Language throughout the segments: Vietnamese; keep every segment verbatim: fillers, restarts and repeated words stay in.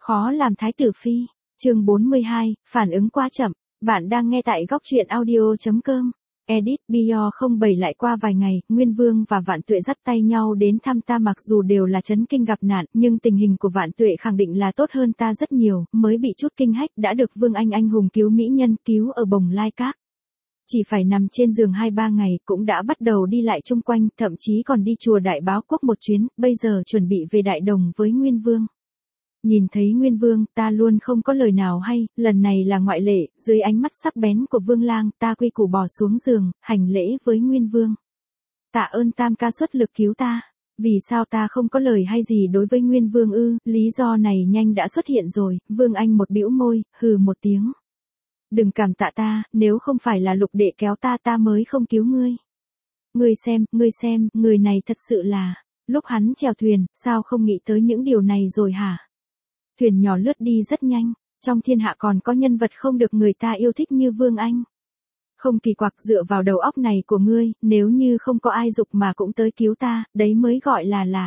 Khó làm thái tử phi. Chương bốn mươi hai, phản ứng quá chậm. Bạn đang nghe tại góc truyện audio.com. Edit Bio không bảy lại qua vài ngày, Nguyên Vương và Vạn Tuệ dắt tay nhau đến thăm ta, mặc dù đều là chấn kinh gặp nạn, nhưng tình hình của Vạn Tuệ khẳng định là tốt hơn ta rất nhiều, mới bị chút kinh hách đã được Vương Anh anh hùng cứu mỹ nhân cứu ở Bồng Lai Các. Chỉ phải nằm trên giường hai ba ngày cũng đã bắt đầu đi lại chung quanh, thậm chí còn đi chùa Đại Báo Quốc một chuyến, bây giờ chuẩn bị về Đại Đồng với Nguyên Vương. Nhìn thấy Nguyên Vương, ta luôn không có lời nào hay, lần này là ngoại lệ, dưới ánh mắt sắc bén của Vương Lang, ta quy củ bò xuống giường, hành lễ với Nguyên Vương. Tạ ơn Tam ca xuất lực cứu ta. Vì sao ta không có lời hay gì đối với Nguyên Vương ư? Lý do này nhanh đã xuất hiện rồi. Vương Anh một bĩu môi, hừ một tiếng. Đừng cảm tạ ta, nếu không phải là Lục đệ kéo ta ta mới không cứu ngươi. Ngươi xem, ngươi xem, người này thật sự là... Lúc hắn chèo thuyền, sao không nghĩ tới những điều này rồi hả? Thuyền nhỏ lướt đi rất nhanh, trong thiên hạ còn có nhân vật không được người ta yêu thích như Vương Anh. Không kỳ quặc, dựa vào đầu óc này của ngươi, nếu như không có ai dục mà cũng tới cứu ta, đấy mới gọi là lạ.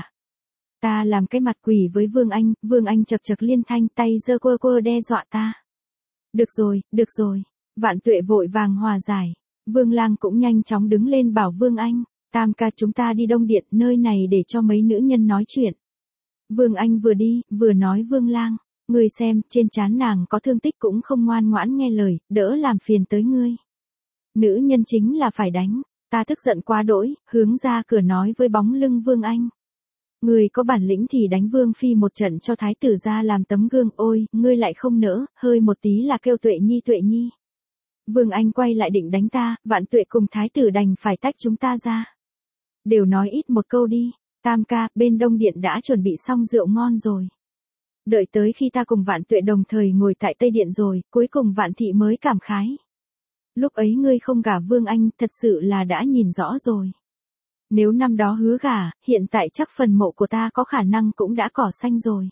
Ta làm cái mặt quỷ với Vương Anh, Vương Anh chật chật liên thanh, tay giơ quơ quơ đe dọa ta. Được rồi, được rồi, Vạn Tuệ vội vàng hòa giải. Vương Lang cũng nhanh chóng đứng lên bảo Vương Anh, Tam ca chúng ta đi Đông Điện, nơi này để cho mấy nữ nhân nói chuyện. Vương Anh vừa đi, vừa nói Vương Lang, ngươi xem, trên trán nàng có thương tích cũng không ngoan ngoãn nghe lời, đỡ làm phiền tới ngươi. Nữ nhân chính là phải đánh. Ta tức giận quá đỗi, hướng ra cửa nói với bóng lưng Vương Anh. Ngươi có bản lĩnh thì đánh Vương Phi một trận cho thái tử ra làm tấm gương, ôi, ngươi lại không nỡ, hơi một tí là kêu Tuệ Nhi Tuệ Nhi. Vương Anh quay lại định đánh ta, Vạn Tuệ cùng thái tử đành phải tách chúng ta ra. Đều nói ít một câu đi. Tam ca, bên Đông Điện đã chuẩn bị xong rượu ngon rồi. Đợi tới khi ta cùng Vạn Tuệ đồng thời ngồi tại Tây Điện rồi, cuối cùng Vạn Thị mới cảm khái. Lúc ấy ngươi không gả Vương Anh, thật sự là đã nhìn rõ rồi. Nếu năm đó hứa gả, hiện tại chắc phần mộ của ta có khả năng cũng đã cỏ xanh rồi.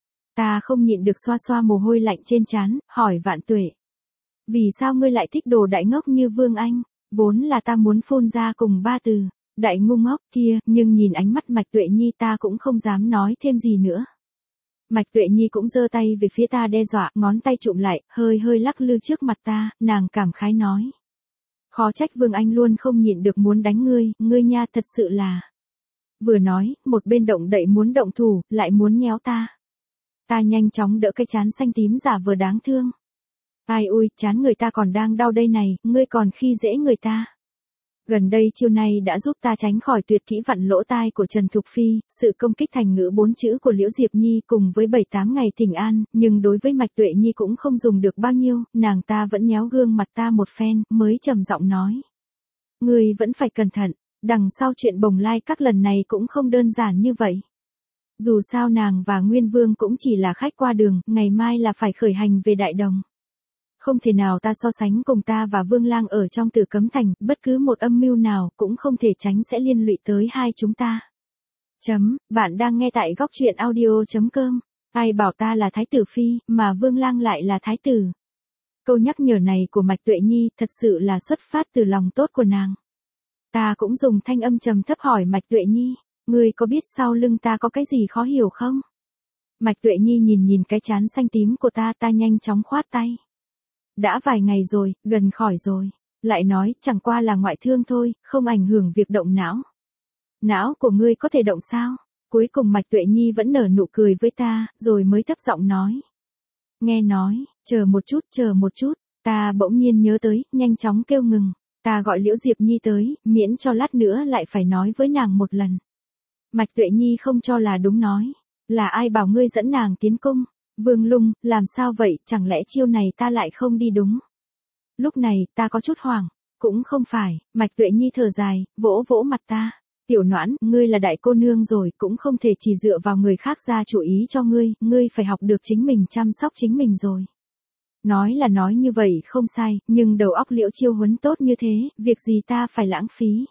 Ta không nhịn được xoa xoa mồ hôi lạnh trên trán, hỏi Vạn Tuệ. Vì sao ngươi lại thích đồ đại ngốc như Vương Anh? Vốn là ta muốn phun ra cùng ba từ. Đại ngu ngốc kia, nhưng nhìn ánh mắt Mạch Tuệ Nhi ta cũng không dám nói thêm gì nữa. Mạch Tuệ Nhi cũng giơ tay về phía ta đe dọa, ngón tay chụm lại, hơi hơi lắc lư trước mặt ta, nàng cảm khái nói. Khó trách Vương Anh luôn không nhịn được muốn đánh ngươi, ngươi nha thật sự là. Vừa nói, một bên động đậy muốn động thủ, lại muốn nhéo ta. Ta nhanh chóng đỡ cái trán xanh tím giả vừa đáng thương. Ai ui, trán người ta còn đang đau đây này, ngươi còn khi dễ người ta. Gần đây chiêu này đã giúp ta tránh khỏi tuyệt kỹ vặn lỗ tai của Trần Thục Phi, sự công kích thành ngữ bốn chữ của Liễu Diệp Nhi cùng với bảy tám ngày thỉnh an, nhưng đối với Mạch Tuệ Nhi cũng không dùng được bao nhiêu, nàng ta vẫn nhéo gương mặt ta một phen, mới trầm giọng nói. Ngươi vẫn phải cẩn thận, đằng sau chuyện Bồng Lai Các lần này cũng không đơn giản như vậy. Dù sao nàng và Nguyên Vương cũng chỉ là khách qua đường, ngày mai là phải khởi hành về Đại Đồng. Không thể nào ta so sánh cùng ta và Vương Lang ở trong Tử Cấm Thành, bất cứ một âm mưu nào cũng không thể tránh sẽ liên lụy tới hai chúng ta. Chấm, bạn đang nghe tại góc truyện audio.com. Ai bảo ta là thái tử phi, mà Vương Lang lại là thái tử. Câu nhắc nhở này của Mạch Tuệ Nhi thật sự là xuất phát từ lòng tốt của nàng. Ta cũng dùng thanh âm trầm thấp hỏi Mạch Tuệ Nhi, ngươi có biết sau lưng ta có cái gì khó hiểu không? Mạch Tuệ Nhi nhìn nhìn cái trán xanh tím của ta, ta nhanh chóng khoát tay. Đã vài ngày rồi, gần khỏi rồi. Lại nói, chẳng qua là ngoại thương thôi, không ảnh hưởng việc động não. Não của ngươi có thể động sao? Cuối cùng Mạch Tuệ Nhi vẫn nở nụ cười với ta, rồi mới thấp giọng nói. Nghe nói, chờ một chút, chờ một chút, ta bỗng nhiên nhớ tới, nhanh chóng kêu ngừng. Ta gọi Liễu Diệp Nhi tới, miễn cho lát nữa lại phải nói với nàng một lần. Mạch Tuệ Nhi không cho là đúng nói. Là ai bảo ngươi dẫn nàng tiến cung? Vương Lung, làm sao vậy, chẳng lẽ chiêu này ta lại không đi đúng? Lúc này, ta có chút hoảng, cũng không phải, Mạch Tuệ Nhi thở dài, vỗ vỗ mặt ta. Tiểu Noãn, ngươi là đại cô nương rồi, cũng không thể chỉ dựa vào người khác ra chủ ý cho ngươi, ngươi phải học được chính mình chăm sóc chính mình rồi. Nói là nói như vậy không sai, nhưng đầu óc Liễu Chiêu huấn tốt như thế, việc gì ta phải lãng phí.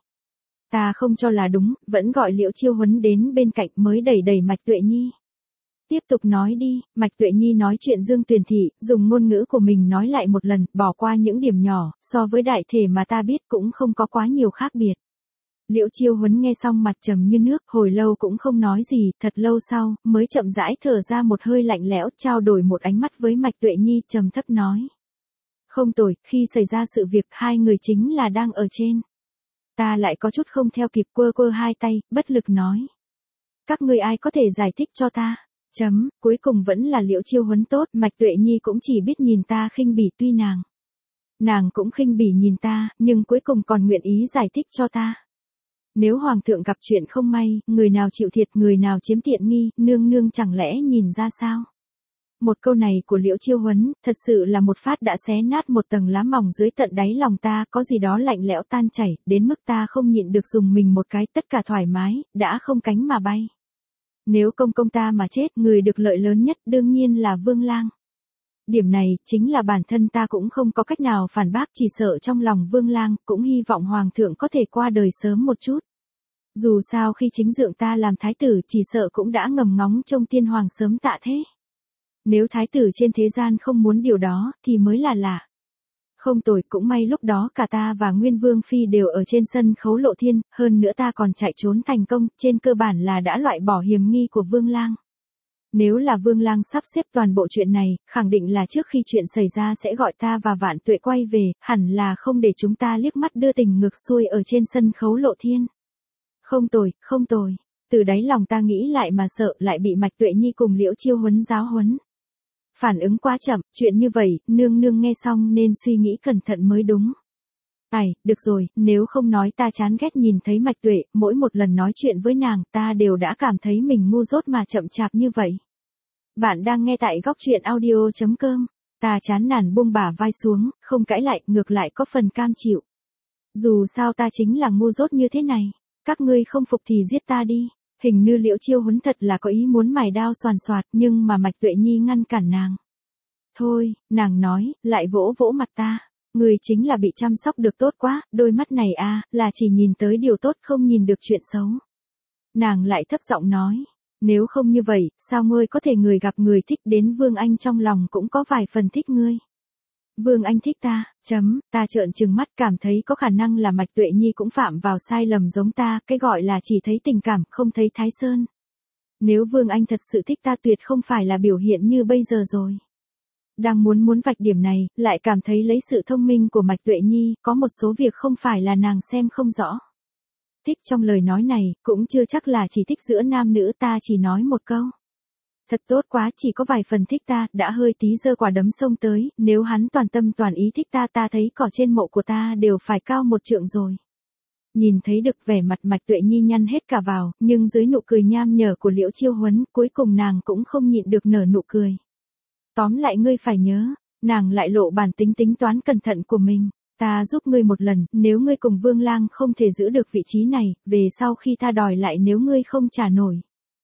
Ta không cho là đúng, vẫn gọi Liễu Chiêu huấn đến bên cạnh mới đẩy đẩy Mạch Tuệ Nhi. Tiếp tục nói đi, Mạch Tuệ Nhi nói chuyện Dương Tuyền Thị, dùng ngôn ngữ của mình nói lại một lần, bỏ qua những điểm nhỏ, so với đại thể mà ta biết cũng không có quá nhiều khác biệt. Liễu Chiêu Huấn nghe xong mặt trầm như nước, hồi lâu cũng không nói gì, thật lâu sau, mới chậm rãi thở ra một hơi lạnh lẽo, trao đổi một ánh mắt với Mạch Tuệ Nhi, trầm thấp nói. Không tồi, khi xảy ra sự việc hai người chính là đang ở trên. Ta lại có chút không theo kịp, quơ quơ hai tay, bất lực nói. Các ngươi ai có thể giải thích cho ta? Chấm, cuối cùng vẫn là Liễu Chiêu Huấn tốt, Mạch Tuệ Nhi cũng chỉ biết nhìn ta khinh bỉ, tuy nàng. Nàng cũng khinh bỉ nhìn ta, nhưng cuối cùng còn nguyện ý giải thích cho ta. Nếu Hoàng thượng gặp chuyện không may, người nào chịu thiệt người nào chiếm tiện nghi, nương nương chẳng lẽ nhìn ra sao? Một câu này của Liễu Chiêu Huấn, thật sự là một phát đã xé nát một tầng lá mỏng dưới tận đáy lòng ta, có gì đó lạnh lẽo tan chảy, đến mức ta không nhịn được dùng mình một cái, tất cả thoải mái, đã không cánh mà bay. Nếu công công ta mà chết, người được lợi lớn nhất đương nhiên là Vương Lang. Điểm này, chính là bản thân ta cũng không có cách nào phản bác, chỉ sợ trong lòng Vương Lang, cũng hy vọng Hoàng thượng có thể qua đời sớm một chút. Dù sao khi chính dượng ta làm thái tử, chỉ sợ cũng đã ngầm ngóng trông tiên hoàng sớm tạ thế. Nếu thái tử trên thế gian không muốn điều đó, thì mới là lạ. Không tồi, cũng may lúc đó cả ta và Nguyên Vương Phi đều ở trên sân khấu lộ thiên, hơn nữa ta còn chạy trốn thành công, trên cơ bản là đã loại bỏ hiểm nghi của Vương Lang. Nếu là Vương Lang sắp xếp toàn bộ chuyện này, khẳng định là trước khi chuyện xảy ra sẽ gọi ta và Vạn Tuệ quay về, hẳn là không để chúng ta liếc mắt đưa tình ngược xuôi ở trên sân khấu lộ thiên. Không tồi, không tồi, từ đáy lòng ta nghĩ lại mà sợ lại bị Mạch Tuệ Nhi cùng Liễu Chiêu Huấn giáo huấn. Phản ứng quá chậm, chuyện như vậy, nương nương nghe xong nên suy nghĩ cẩn thận mới đúng. Ai, được rồi, nếu không nói ta chán ghét nhìn thấy Mạch Tuệ, mỗi một lần nói chuyện với nàng ta đều đã cảm thấy mình ngu dốt mà chậm chạp như vậy. Bạn đang nghe tại góc truyện audio chấm com, ta chán nản buông bả vai xuống, không cãi lại, ngược lại có phần cam chịu. Dù sao ta chính là ngu dốt như thế này, các ngươi không phục thì giết ta đi. Hình như Liễu Chiêu Huấn thật là có ý muốn mài đao xoàn xoạt, nhưng mà Mạch Tuệ Nhi ngăn cản nàng. Thôi, nàng nói, lại vỗ vỗ mặt ta. Người chính là bị chăm sóc được tốt quá, đôi mắt này à, là chỉ nhìn tới điều tốt không nhìn được chuyện xấu. Nàng lại thấp giọng nói, nếu không như vậy, sao ngươi có thể người gặp người thích, đến Vương Anh trong lòng cũng có vài phần thích ngươi. Vương Anh thích ta, chấm, ta trợn trừng mắt cảm thấy có khả năng là Mạch Tuệ Nhi cũng phạm vào sai lầm giống ta, cái gọi là chỉ thấy tình cảm, không thấy Thái Sơn. Nếu Vương Anh thật sự thích ta tuyệt không phải là biểu hiện như bây giờ rồi. Đang muốn muốn vạch điểm này, lại cảm thấy lấy sự thông minh của Mạch Tuệ Nhi, có một số việc không phải là nàng xem không rõ. Thích trong lời nói này, cũng chưa chắc là chỉ thích giữa nam nữ, ta chỉ nói một câu. Thật tốt quá, chỉ có vài phần thích ta, đã hơi tí giơ quả đấm xông tới, nếu hắn toàn tâm toàn ý thích ta ta thấy cỏ trên mộ của ta đều phải cao một trượng rồi. Nhìn thấy được vẻ mặt Mạch Tuệ Nhi nhăn hết cả vào, nhưng dưới nụ cười nham nhở của Liễu Chiêu Huấn, cuối cùng nàng cũng không nhịn được nở nụ cười. Tóm lại ngươi phải nhớ, nàng lại lộ bản tính tính toán cẩn thận của mình. Ta giúp ngươi một lần, nếu ngươi cùng Vương Lang không thể giữ được vị trí này, về sau khi ta đòi lại nếu ngươi không trả nổi.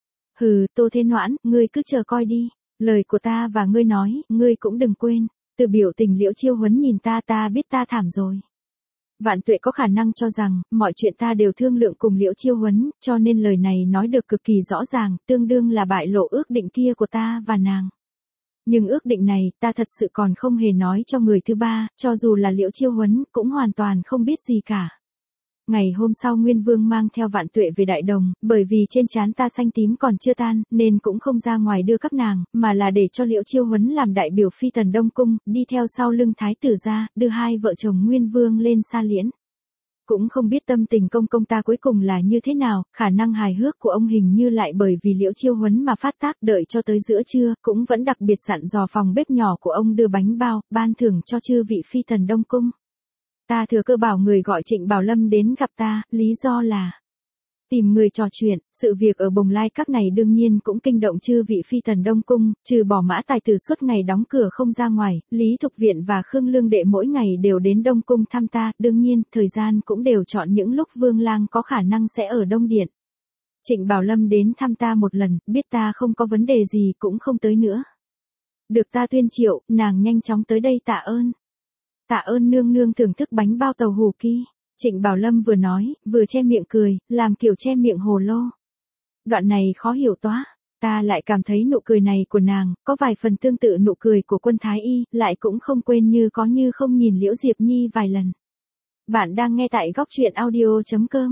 Hừ, Tô Thế Noãn, ngươi cứ chờ coi đi. Lời của ta và ngươi nói, ngươi cũng đừng quên. Từ biểu tình Liễu Chiêu Huấn nhìn ta ta biết ta thảm rồi. Vạn Tuệ có khả năng cho rằng, mọi chuyện ta đều thương lượng cùng Liễu Chiêu Huấn, cho nên lời này nói được cực kỳ rõ ràng, tương đương là bại lộ ước định kia của ta và nàng. Nhưng ước định này, ta thật sự còn không hề nói cho người thứ ba, cho dù là Liễu Chiêu Huấn, cũng hoàn toàn không biết gì cả. Ngày hôm sau Nguyên Vương mang theo Vạn Tuệ về Đại Đồng, bởi vì trên trán ta xanh tím còn chưa tan, nên cũng không ra ngoài đưa các nàng, mà là để cho Liễu Chiêu Huấn làm đại biểu phi tần Đông Cung, đi theo sau lưng thái tử ra, đưa hai vợ chồng Nguyên Vương lên xa liễn. Cũng không biết tâm tình công công ta cuối cùng là như thế nào, khả năng hài hước của ông hình như lại bởi vì Liễu Chiêu Huấn mà phát tác, đợi cho tới giữa trưa, cũng vẫn đặc biệt dặn dò phòng bếp nhỏ của ông đưa bánh bao, ban thưởng cho chư vị phi tần Đông Cung. Ta thừa cơ bảo người gọi Trịnh Bảo Lâm đến gặp ta, lý do là tìm người trò chuyện, sự việc ở Bồng Lai Các này đương nhiên cũng kinh động chư vị phi tần Đông Cung, trừ bỏ Mã Tài Tử suốt ngày đóng cửa không ra ngoài, Lý Thục Viện và Khương Lương Đệ mỗi ngày đều đến Đông Cung thăm ta, đương nhiên, thời gian cũng đều chọn những lúc Vương Lang có khả năng sẽ ở Đông Điện. Trịnh Bảo Lâm đến thăm ta một lần, biết ta không có vấn đề gì cũng không tới nữa. Được ta tuyên triệu, nàng nhanh chóng tới đây tạ ơn. Tạ ơn nương nương thưởng thức bánh bao tàu hủ ki. Trịnh Bảo Lâm vừa nói, vừa che miệng cười, làm kiểu che miệng hồ lô. Đoạn này khó hiểu toá, ta lại cảm thấy nụ cười này của nàng, có vài phần tương tự nụ cười của Quân Thái Y, lại cũng không quên như có như không nhìn Liễu Diệp Nhi vài lần. Bạn đang nghe tại góc truyện audio chấm com.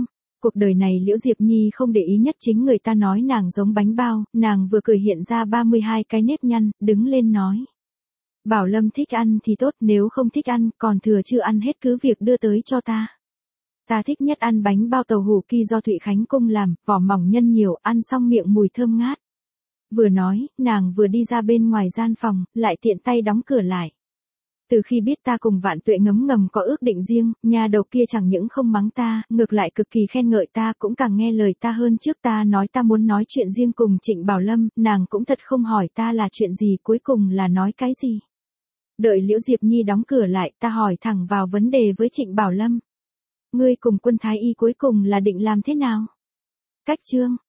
cuộc đời này Liễu Diệp Nhi không để ý nhất chính người ta nói nàng giống bánh bao, nàng vừa cười hiện ra ba mươi hai cái nếp nhăn, đứng lên nói. Bảo Lâm thích ăn thì tốt, nếu không thích ăn, còn thừa chưa ăn hết cứ việc đưa tới cho ta. Ta thích nhất ăn bánh bao tàu hủ ki do Thụy Khánh Cung làm, vỏ mỏng nhân nhiều, ăn xong miệng mùi thơm ngát. Vừa nói, nàng vừa đi ra bên ngoài gian phòng, lại tiện tay đóng cửa lại. Từ khi biết ta cùng Vạn Tuệ ngấm ngầm có ước định riêng, nhà đầu kia chẳng những không mắng ta, ngược lại cực kỳ khen ngợi ta, cũng càng nghe lời ta hơn. Trước ta nói ta muốn nói chuyện riêng cùng Trịnh Bảo Lâm, nàng cũng thật không hỏi ta là chuyện gì, cuối cùng là nói cái gì. Đợi Liễu Diệp Nhi đóng cửa lại, ta hỏi thẳng vào vấn đề với Trịnh Bảo Lâm. Ngươi cùng Quân Thái Y cuối cùng là định làm thế nào? Cách Trương,